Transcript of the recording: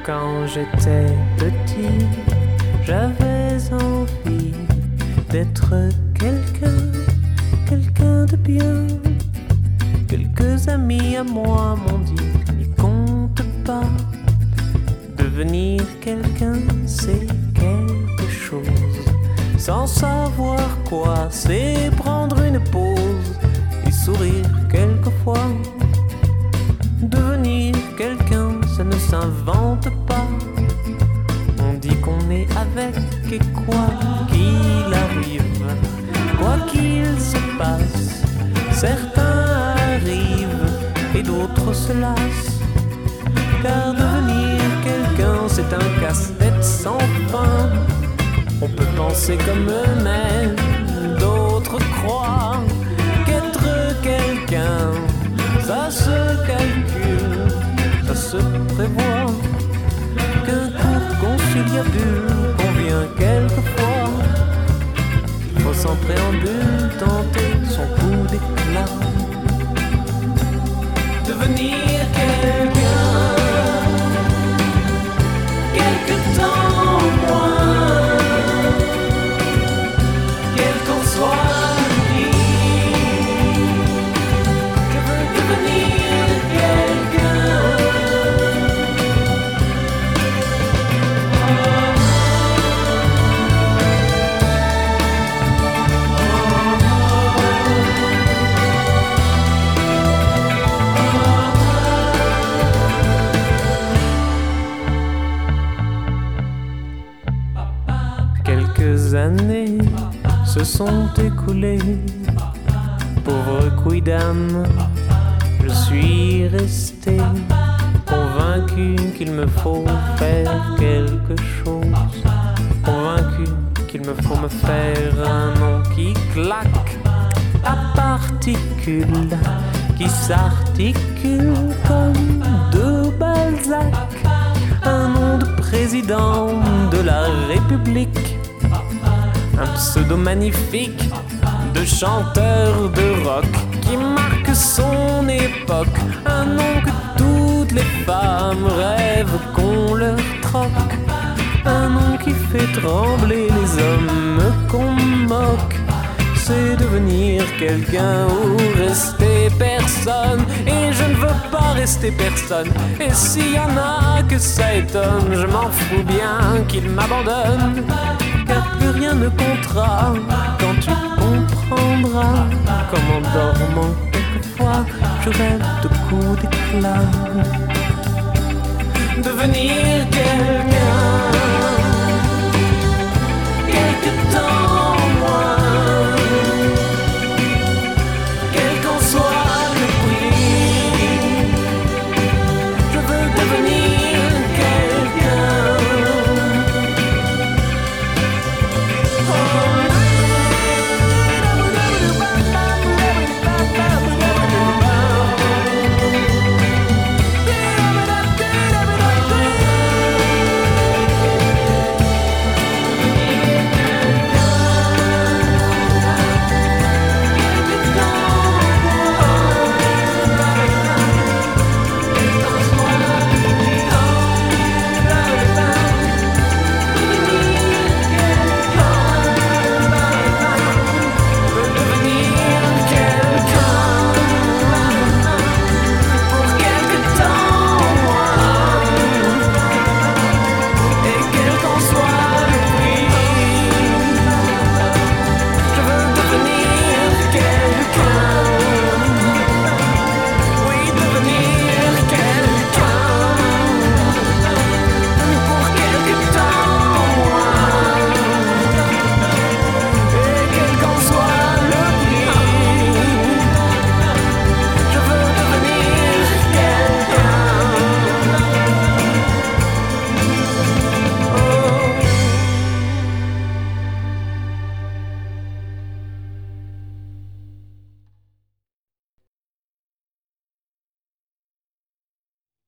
Quand j'étais petit, j'avais envie d'être quelqu'un de bien. Quelques amis à moi m'ont dit, n'y compte pas. Devenir quelqu'un, c'est quelque chose. Sans savoir quoi, c'est prendre une pause et sourire quelquefois. Devenir quelqu'un, ça ne s'invente pas. On dit qu'on est avec et quoi qu'il arrive, quoi qu'il se passe, certains arrivent et d'autres se lassent. Car devenir quelqu'un, c'est un casse-tête sans fin. On peut penser comme eux-mêmes, d'autres croient qu'être quelqu'un, ça se calcule, ça se prévoit. Qu'un court conciliabule convient quelquefois. Il faut sans préambule tenter son coup d'éclat. Devenir quelqu'un, quelque temps moins, quel qu'en soit le prix. Je veux devenir quelqu'un. Quelques années se sont écoulées. Pauvre quidam, je suis resté convaincu qu'il me faut faire quelque chose. Convaincu qu'il me faut me faire un nom qui claque à particules, qui s'articule comme deux Balzac. Un nom de président de la République, un pseudo magnifique de chanteur de rock qui marque son époque. Un nom que toutes les femmes rêvent qu'on leur troque. Un nom qui fait trembler les hommes qu'on moque. C'est devenir quelqu'un ou rester personne. Et je ne veux pas rester personne. Et s'il y en a que ça étonne, je m'en fous bien qu'ils m'abandonnent. Car plus rien ne comptera quand tu comprendras. Comme en dormant quelquefois, je rêve de coups d'éclat. Devenir quelqu'un, quelque temps